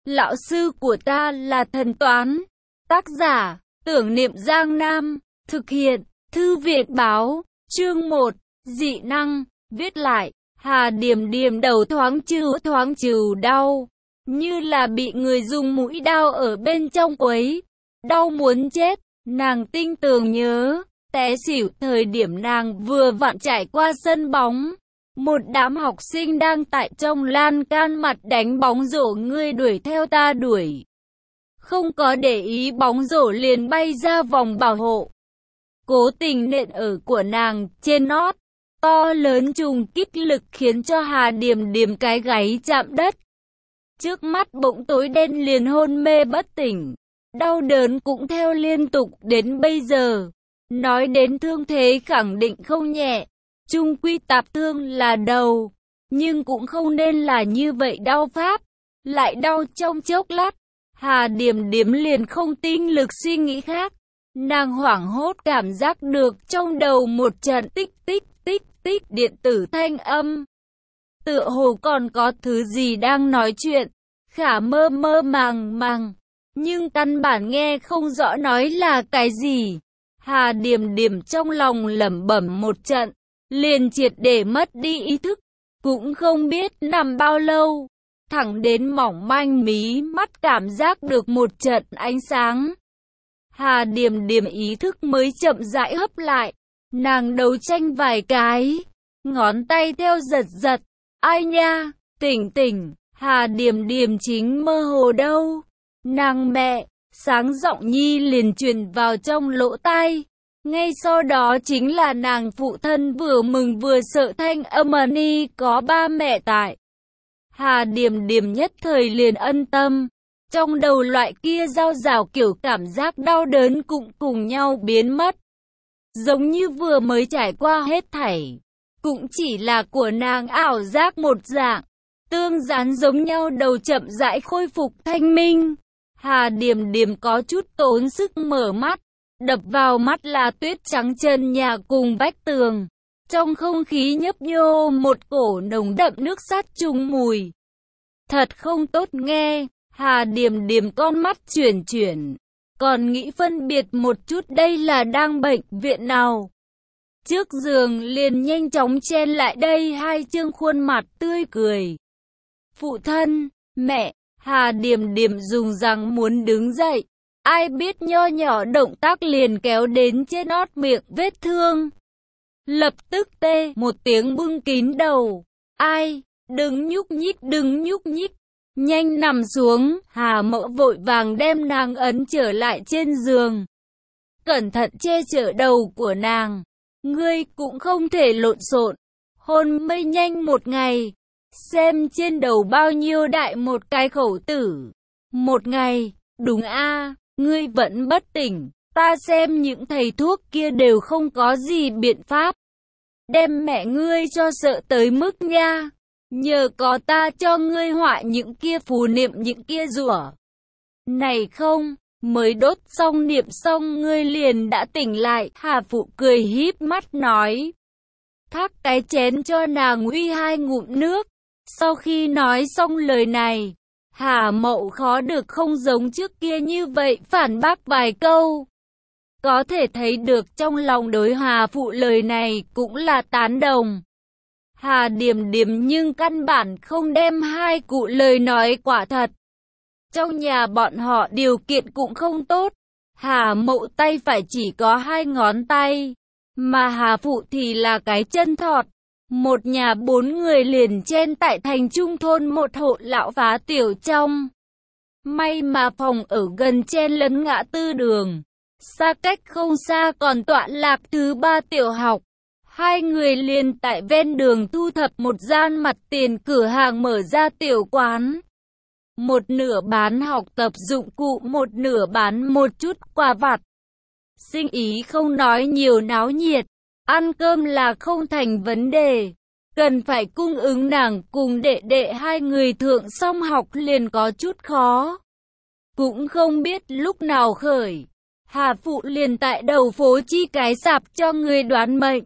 Lão sư của ta là thần toán. Tác giả, Tưởng Niệm Giang Nam. Thực hiện, Thư viện báo. Chương 1, dị năng. Viết lại, Hà Điềm Điềm đầu thoáng trừ đau. Như là bị người dùng mũi đao ở bên trong quấy. Đau muốn chết, nàng tinh tường nhớ. Té xỉu thời điểm nàng vừa vặn trải qua sân bóng. Một đám học sinh đang tại trong lan can mặt đánh bóng rổ, ngươi đuổi theo ta đuổi. Không có để ý bóng rổ liền bay ra vòng bảo hộ. Cố tình nện ở của nàng trên nót. To lớn trùng kích lực khiến cho Hà Điềm Điềm cái gáy chạm đất. Trước mắt bỗng tối đen liền hôn mê bất tỉnh. Đau đớn cũng theo liên tục đến bây giờ. Nói đến thương thế khẳng định không nhẹ. Chung quy tạp thương là đầu. Nhưng cũng không nên là như vậy đau pháp. Lại đau trong chốc lát. Hà Điềm Điềm liền không tinh lực suy nghĩ khác. Nàng hoảng hốt cảm giác được trong đầu một trận tích tích điện tử thanh âm. Tựa hồ còn có thứ gì đang nói chuyện. Khả mơ màng. Nhưng căn bản nghe không rõ nói là cái gì. Hà Điềm Điềm trong lòng lẩm bẩm một trận. Liền triệt để mất đi ý thức. Cũng không biết nằm bao lâu. Thẳng đến mỏng manh mí mắt cảm giác được một trận ánh sáng. Hà Điềm Điềm ý thức mới chậm rãi hấp lại. Nàng đấu tranh vài cái. Ngón tay theo giật. Ai nha, tỉnh. Hà Điềm Điềm chính mơ hồ đâu. Nàng mẹ, sáng giọng nhi liền truyền vào trong lỗ tai. Ngay sau đó chính là nàng phụ thân vừa mừng vừa sợ thanh âm ni có ba mẹ tại. Hà Điềm Điềm nhất thời liền ân tâm. Trong đầu loại kia dao dào kiểu cảm giác đau đớn cũng cùng nhau biến mất. Giống như vừa mới trải qua hết thảy. Cũng chỉ là của nàng ảo giác một dạng. Tương gián giống nhau đầu chậm rãi khôi phục thanh minh. Hà Điềm Điềm có chút tốn sức mở mắt. Đập vào mắt là tuyết trắng trần nhà cùng vách tường. Trong không khí nhấp nhô một cổ nồng đậm nước sắt trùng mùi. Thật không tốt nghe. Hà Điềm Điềm con mắt chuyển. Còn nghĩ phân biệt một chút đây là đang bệnh viện nào. Trước giường liền nhanh chóng chen lại đây hai trương khuôn mặt tươi cười. Phụ thân, mẹ. Hà Điềm Điềm dùng răng muốn đứng dậy. Ai biết nho nhỏ động tác liền kéo đến trên nót miệng vết thương. Lập tức tê một tiếng bưng kín đầu. Ai, đừng nhúc nhích. Nhanh nằm xuống. Hà Mẫu vội vàng đem nàng ấn trở lại trên giường. Cẩn thận che chở đầu của nàng. Ngươi cũng không thể lộn xộn. Hôn mê nhanh một ngày. Xem trên đầu bao nhiêu đại một cái khẩu tử. Một ngày, đúng a. Ngươi vẫn bất tỉnh, ta xem những thầy thuốc kia đều không có gì biện pháp. Đem mẹ ngươi cho sợ tới mức nha. Nhờ có ta cho ngươi họa những kia phù niệm những kia rủa. Này không, mới đốt xong niệm xong ngươi liền đã tỉnh lại. Hà Phụ cười híp mắt nói. Thác cái chén cho nàng uy hai ngụm nước. Sau khi nói xong lời này, Hà Mậu khó được không giống trước kia như vậy phản bác vài câu. Có thể thấy được trong lòng đối Hà Phụ lời này cũng là tán đồng. Hà Điềm Điềm nhưng căn bản không đem hai cụ lời nói quả thật. Trong nhà bọn họ điều kiện cũng không tốt. Hà Mậu tay phải chỉ có 2 ngón tay, mà Hà Phụ thì là cái chân thọt. Một nhà 4 người liền chen tại thành trung thôn một hộ lão phá tiểu trong. May mà phòng ở gần chen lấn ngã tư đường. Xa cách không xa còn tọa lạc thứ 3 tiểu học. 2 người liền tại ven đường thu thập một gian mặt tiền cửa hàng mở ra tiểu quán. Một nửa bán học tập dụng cụ, một nửa bán một chút quà vặt. Sinh ý không nói nhiều náo nhiệt. Ăn cơm là không thành vấn đề. Cần phải cung ứng nàng cùng đệ đệ 2 người thượng song học liền có chút khó. Cũng không biết lúc nào khởi. Hà Phụ liền tại đầu phố chi cái sạp cho người đoán mệnh.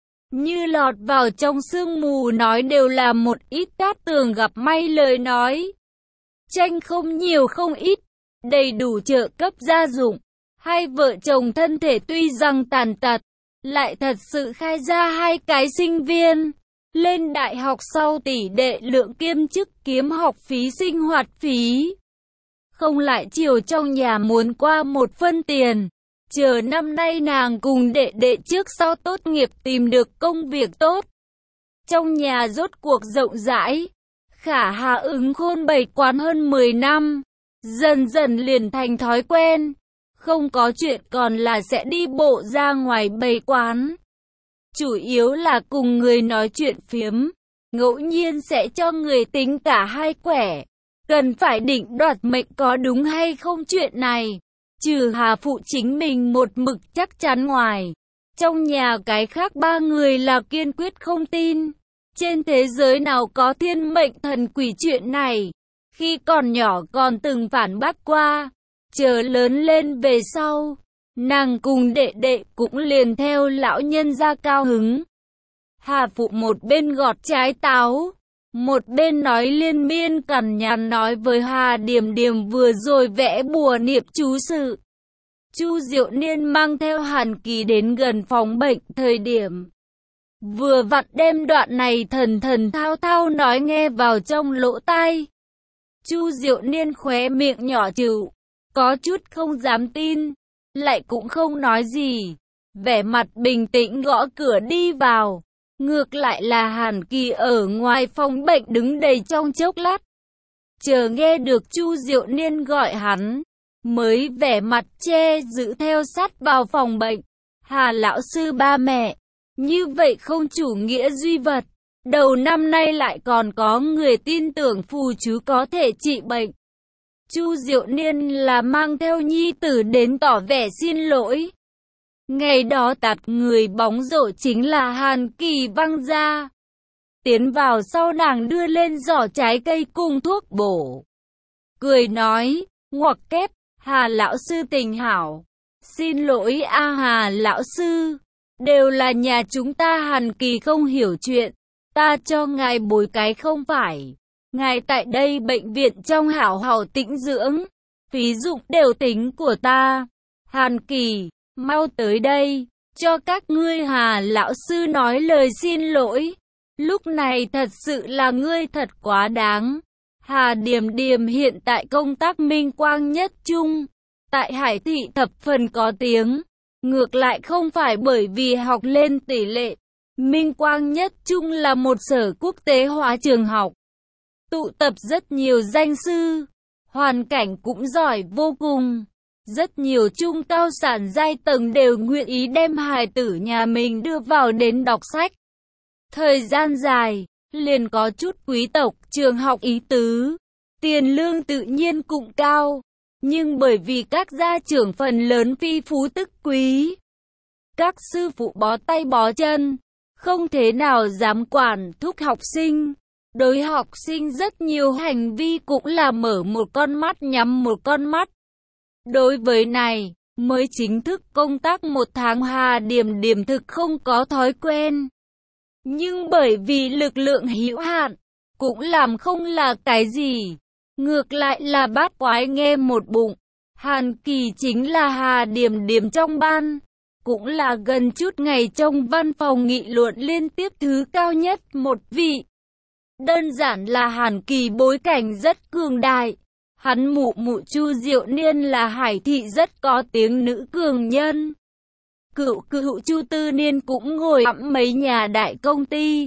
Như lọt vào trong sương mù nói đều là một ít cát tường gặp may lời nói. tranh không nhiều không ít, đầy đủ trợ cấp gia dụng. Hai vợ chồng thân thể tuy rằng tàn tật, lại thật sự khai ra hai cái sinh viên. Lên đại học sau tỷ đệ lượng kiêm chức kiếm học phí sinh hoạt phí. Không lại chiều trong nhà muốn qua một phân tiền. Chờ năm nay nàng cùng đệ đệ trước sau tốt nghiệp tìm được công việc tốt. Trong nhà rốt cuộc rộng rãi. Khả Hà ứng khôn bày quán hơn 10 năm. Dần dần liền thành thói quen. Không có chuyện còn là sẽ đi bộ ra ngoài bày quán. Chủ yếu là cùng người nói chuyện phiếm. Ngẫu nhiên sẽ cho người tính cả hai quẻ. Cần phải định đoạt mệnh có đúng hay không chuyện này. Trừ Hà phụ chính mình một mực chắc chắn ngoài. Trong nhà cái khác ba người là kiên quyết không tin. Trên thế giới nào có thiên mệnh thần quỷ chuyện này. Khi còn nhỏ còn từng phản bác qua. Chờ lớn lên về sau, nàng cùng đệ đệ cũng liền theo lão nhân gia cao hứng. Hà phụ một bên gọt trái táo, một bên nói liên miên cằn nhằn nói với Hà Điềm Điềm vừa rồi vẽ bùa niệm chú sự. Chu Diệu Niên mang theo Hàn Kỳ đến gần phòng bệnh thời điểm. Vừa vặn đem đoạn này thần thần thao thao nói nghe vào trong lỗ tai. Chu Diệu Niên khóe miệng nhỏ chịu. Có chút không dám tin, lại cũng không nói gì, vẻ mặt bình tĩnh gõ cửa đi vào. Ngược lại là Hàn Kỳ ở ngoài phòng bệnh đứng đầy trong chốc lát. Chờ nghe được Chu Diệu Niên gọi hắn, mới vẻ mặt che giữ theo sát vào phòng bệnh. Hà lão sư ba mẹ, như vậy không chủ nghĩa duy vật. Đầu năm nay lại còn có người tin tưởng phù chú có thể trị bệnh. Chu Diệu Niên là mang theo nhi tử đến tỏ vẻ xin lỗi. Ngày đó tạt người bóng rổ chính là Hàn Kỳ văng ra. Tiến vào sau nàng đưa lên giỏ trái cây cùng thuốc bổ. Cười nói, ngoặc kép, Hà lão sư tình hảo. Xin lỗi Hà lão sư, đều là nhà chúng ta Hàn Kỳ không hiểu chuyện. Ta cho ngài bồi cái không phải. Ngài tại đây bệnh viện trong hảo hảo tĩnh dưỡng, phí dụng đều tính của ta. Hàn Kỳ, mau tới đây, cho các ngươi Hà lão sư nói lời xin lỗi. Lúc này thật sự là ngươi thật quá đáng. Hà Điềm Điềm hiện tại công tác minh quang nhất trung, tại Hải Thị thập phần có tiếng. Ngược lại không phải bởi vì học lên tỷ lệ. Minh quang nhất trung là một sở quốc tế hóa trường học. Tụ tập rất nhiều danh sư, hoàn cảnh cũng giỏi vô cùng. Rất nhiều trung cao sản giai tầng đều nguyện ý đem hài tử nhà mình đưa vào đến đọc sách. Thời gian dài, liền có chút quý tộc trường học ý tứ. Tiền lương tự nhiên cũng cao, nhưng bởi vì các gia trưởng phần lớn phi phú tức quý. Các sư phụ bó tay bó chân, không thế nào dám quản thúc học sinh. Đối học sinh rất nhiều hành vi cũng là mở một con mắt nhắm một con mắt. Đối với này, mới chính thức công tác 1 tháng Hà Điềm Điềm thực không có thói quen. Nhưng bởi vì lực lượng hữu hạn, cũng làm không là cái gì. Ngược lại là bát quái nghe một bụng. Hàn Kỳ chính là Hà Điềm Điềm trong ban. Cũng là gần chút ngày trong văn phòng nghị luận liên tiếp thứ cao nhất một vị. Đơn giản là Hàn Kỳ bối cảnh rất cường đại. Hắn mụ mụ Chu Diệu Niên là Hải Thị rất có tiếng nữ cường nhân. Cựu Chu Tư Niên cũng ngồi ẵm mấy nhà đại công ty.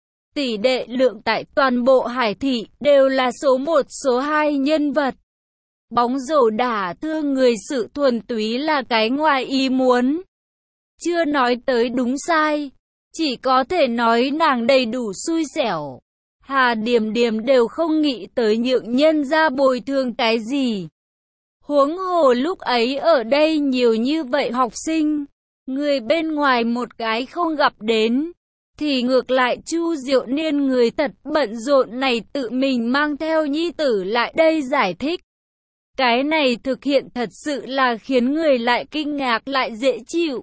Tỷ đệ lượng tại toàn bộ Hải Thị đều là số 1 số 2 nhân vật. Bóng rổ đả thương người sự thuần túy là cái ngoài ý muốn. Chưa nói tới đúng sai, chỉ có thể nói nàng đầy đủ xui xẻo. Hà Điềm Điềm đều không nghĩ tới nhượng nhân ra bồi thường cái gì. Huống hồ lúc ấy ở đây nhiều như vậy học sinh, người bên ngoài một cái không gặp đến, thì ngược lại Chu Diệu Niên người thật bận rộn này tự mình mang theo nhi tử lại đây giải thích. Cái này thực hiện thật sự là khiến người lại kinh ngạc lại dễ chịu.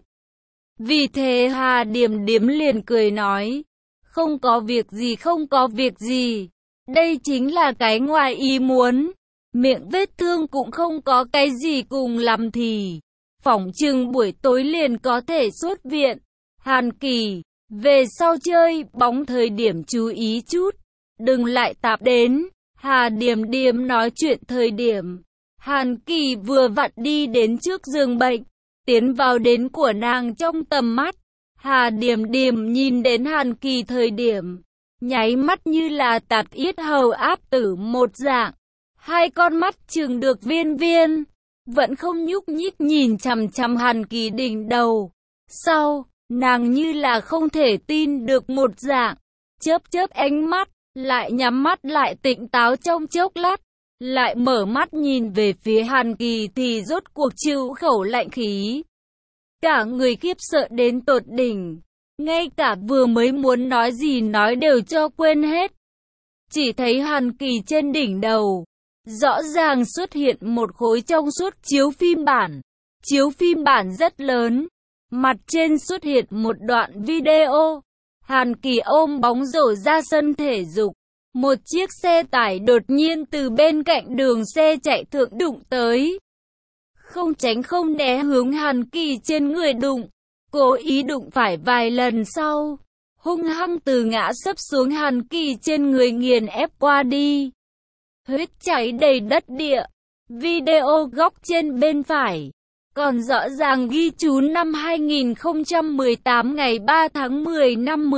Vì thế Hà Điềm Điềm liền cười nói, không có việc gì không có việc gì, đây chính là cái ngoài ý muốn. Miệng vết thương cũng không có cái gì, cùng lắm thì phỏng chừng buổi tối liền có thể xuất viện. Hàn Kỳ, về sau chơi bóng thời điểm chú ý chút, đừng lại tạp đến. Hà Điềm Điềm nói chuyện thời điểm, Hàn Kỳ vừa vặn đi đến trước giường bệnh, tiến vào đến của nàng trong tầm mắt. Hà Điềm Điềm nhìn đến Hàn Kỳ thời điểm, nháy mắt như là tạt yết hầu áp tử một dạng. Hai con mắt trừng được viên viên, vẫn không nhúc nhích nhìn chằm chằm Hàn Kỳ đỉnh đầu. Sau, nàng như là không thể tin được một dạng, chớp chớp ánh mắt, lại nhắm mắt lại tỉnh táo trong chốc lát, lại mở mắt nhìn về phía Hàn Kỳ thì rốt cuộc chịu khẩu lạnh khí. Cả người khiếp sợ đến tột đỉnh, ngay cả vừa mới muốn nói gì nói đều cho quên hết. Chỉ thấy Hàn Kỳ trên đỉnh đầu, rõ ràng xuất hiện một khối trong suốt chiếu phim bản. Chiếu phim bản rất lớn, mặt trên xuất hiện một đoạn video. Hàn Kỳ ôm bóng rổ ra sân thể dục. Một chiếc xe tải đột nhiên từ bên cạnh đường xe chạy thượng đụng tới. Không tránh không né hướng Hàn Kỳ trên người đụng. Cố ý đụng phải vài lần sau, hung hăng từ ngã sấp xuống Hàn Kỳ trên người nghiền ép qua đi. Huyết chảy đầy đất địa. Video góc trên bên phải còn rõ ràng ghi chú năm 2018 ngày 3 tháng 10 năm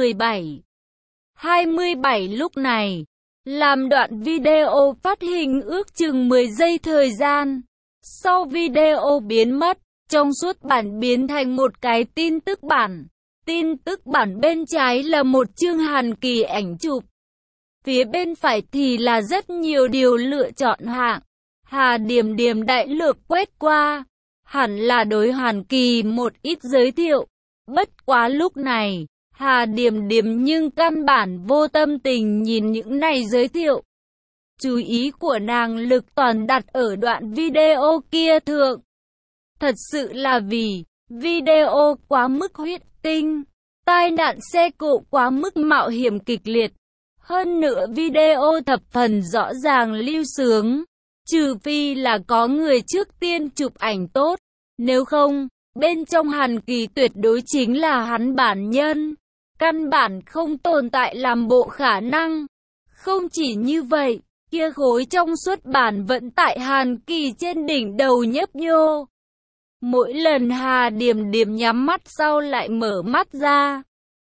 17:27 lúc này. Làm đoạn video phát hình ước chừng 10 giây thời gian. Sau video biến mất, trong suốt bản biến thành một cái tin tức bản. Tin tức bản bên trái là một chương Hàn Kỳ ảnh chụp. Phía bên phải thì là rất nhiều điều lựa chọn hạng. Hà Điềm Điềm đại lược quét qua, hẳn là đối Hàn Kỳ một ít giới thiệu. Bất quá lúc này, Hà Điềm Điềm nhưng căn bản vô tâm tình nhìn những này giới thiệu. Chú ý của nàng lực toàn đặt ở đoạn video kia thượng. Thật sự là vì video quá mức huyết tinh, tai nạn xe cộ quá mức mạo hiểm kịch liệt. Hơn nữa video thập phần rõ ràng lưu sướng, trừ phi là có người trước tiên chụp ảnh tốt, nếu không, bên trong Hàn Kỳ tuyệt đối chính là hắn bản nhân, căn bản không tồn tại làm bộ khả năng. Không chỉ như vậy, kia khối trong suốt bản vẫn tại Hàn Kỳ trên đỉnh đầu nhấp nhô. Mỗi lần Hà Điềm Điềm nhắm mắt sau lại mở mắt ra,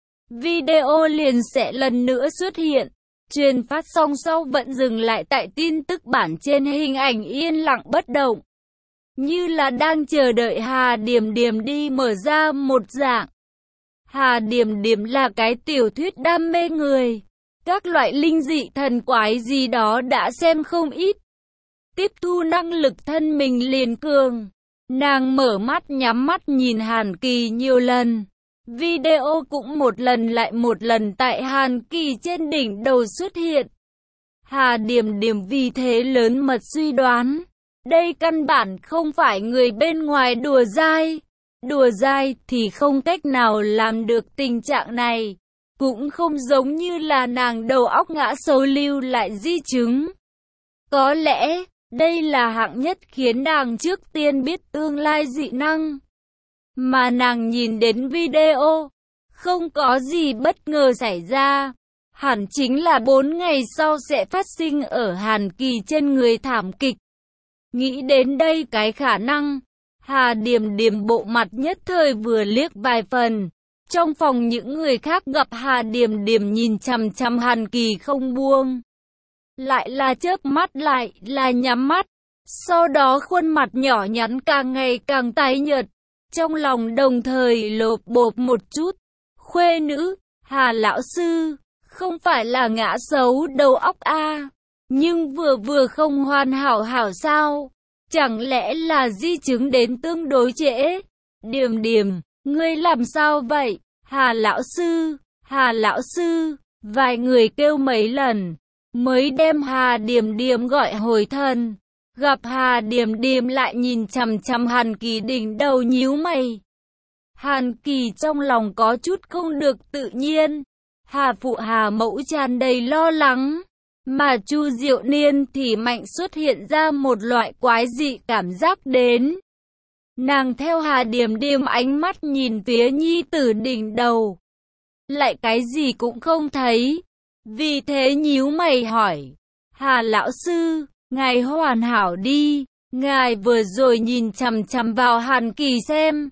video liền sẽ lần nữa xuất hiện. Truyền phát xong sau vẫn dừng lại tại tin tức bản trên hình ảnh yên lặng bất động, như là đang chờ đợi Hà Điềm Điềm đi mở ra một dạng. Hà Điềm Điềm là cái tiểu thuyết đam mê người, các loại linh dị thần quái gì đó đã xem không ít, tiếp thu năng lực thân mình liền cường. Nàng mở mắt nhắm mắt nhìn Hàn Kỳ nhiều lần. Video cũng một lần lại một lần tại Hàn Kỳ trên đỉnh đầu xuất hiện. Hà Điềm Điềm vì thế lớn mật suy đoán, đây căn bản không phải người bên ngoài đùa dai. Đùa dai thì không cách nào làm được tình trạng này, cũng không giống như là nàng đầu óc ngã sâu lưu lại di chứng. Có lẽ, đây là hạng nhất khiến nàng trước tiên biết tương lai dị năng. Mà nàng nhìn đến video, không có gì bất ngờ xảy ra. Hẳn chính là 4 ngày sau sẽ phát sinh ở Hàn Kỳ trên người thảm kịch. Nghĩ đến đây cái khả năng, Hà Điềm Điềm bộ mặt nhất thời vừa liếc vài phần. Trong phòng những người khác gặp Hà Điềm Điềm nhìn chằm chằm Hàn Kỳ không buông. Lại là chớp mắt lại là nhắm mắt. Sau đó khuôn mặt nhỏ nhắn càng ngày càng tái nhợt. Trong lòng đồng thời lột bột một chút. Khuê nữ, Hà lão sư, không phải là ngã xấu đầu óc a, nhưng vừa không hoàn hảo hảo sao? Chẳng lẽ là di chứng đến tương đối trễ? Điềm Điềm, ngươi làm sao vậy? Hà lão sư, Hà lão sư, vài người kêu mấy lần, mới đem Hà Điềm Điềm gọi hồi thần. Gặp Hà Điềm Điềm lại nhìn chằm chằm Hàn Kỳ đỉnh đầu nhíu mày. Hàn Kỳ trong lòng có chút không được tự nhiên. Hà phụ Hà mẫu tràn đầy lo lắng. Mà Chu Diệu Niên thì mạnh xuất hiện ra một loại quái dị cảm giác đến. Nàng theo Hà Điềm Điềm ánh mắt nhìn phía nhi tử đỉnh đầu. Lại cái gì cũng không thấy. Vì thế nhíu mày hỏi. Hà lão sư, ngài hoàn hảo đi. Ngài vừa rồi nhìn chằm chằm vào Hàn Kỳ xem.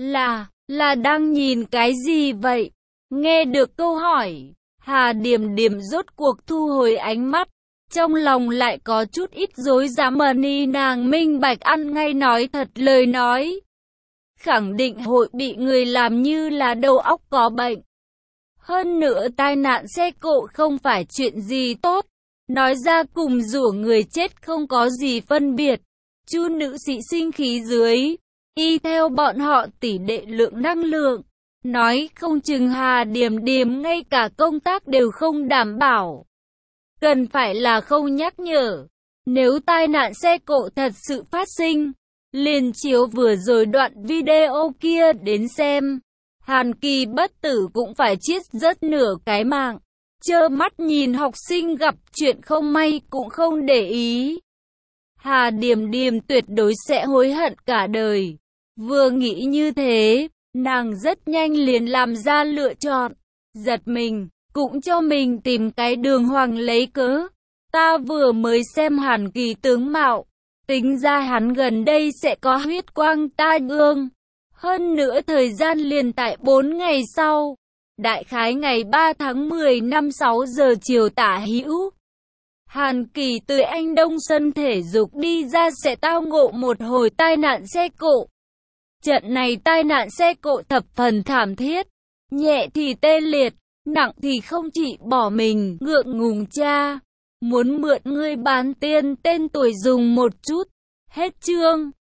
Là đang nhìn cái gì vậy? Nghe được câu hỏi, Hà Điềm Điềm rốt cuộc thu hồi ánh mắt. Trong lòng lại có chút ít rối rắm ni nàng minh bạch ăn ngay nói thật lời nói. Khẳng định hội bị người làm như là đầu óc có bệnh. Hơn nữa tai nạn xe cộ không phải chuyện gì tốt. Nói ra cùng rủa người chết không có gì phân biệt. Chu nữ sĩ sinh khí dưới. Y theo bọn họ tỷ đệ lượng năng lượng. Nói không chừng Hà Điềm Điềm ngay cả công tác đều không đảm bảo. Cần phải là không nhắc nhở. Nếu tai nạn xe cộ thật sự phát sinh, liền chiếu vừa rồi đoạn video kia đến xem. Hàn Kỳ bất tử cũng phải chết rất nửa cái mạng. Trơ mắt nhìn học sinh gặp chuyện không may cũng không để ý. Hà Điềm Điềm tuyệt đối sẽ hối hận cả đời. Vừa nghĩ như thế, nàng rất nhanh liền làm ra lựa chọn. Giật mình, cũng cho mình tìm cái đường hoàng lấy cớ. Ta vừa mới xem Hàn Kỳ tướng mạo. Tính ra hắn gần đây sẽ có huyết quang tai ương. Hơn nữa thời gian liền tại 4 ngày sau. Đại khái ngày 3 tháng 10 năm 6 giờ chiều tả hữu. Hàn Kỳ từ Anh Đông sân thể dục đi ra sẽ tao ngộ một hồi tai nạn xe cộ. Trận này tai nạn xe cộ thập phần thảm thiết. Nhẹ thì tê liệt, nặng thì không chỉ bỏ mình, ngượng ngùng cha. Muốn mượn ngươi bán tiên tên tuổi dùng một chút. Hết chương.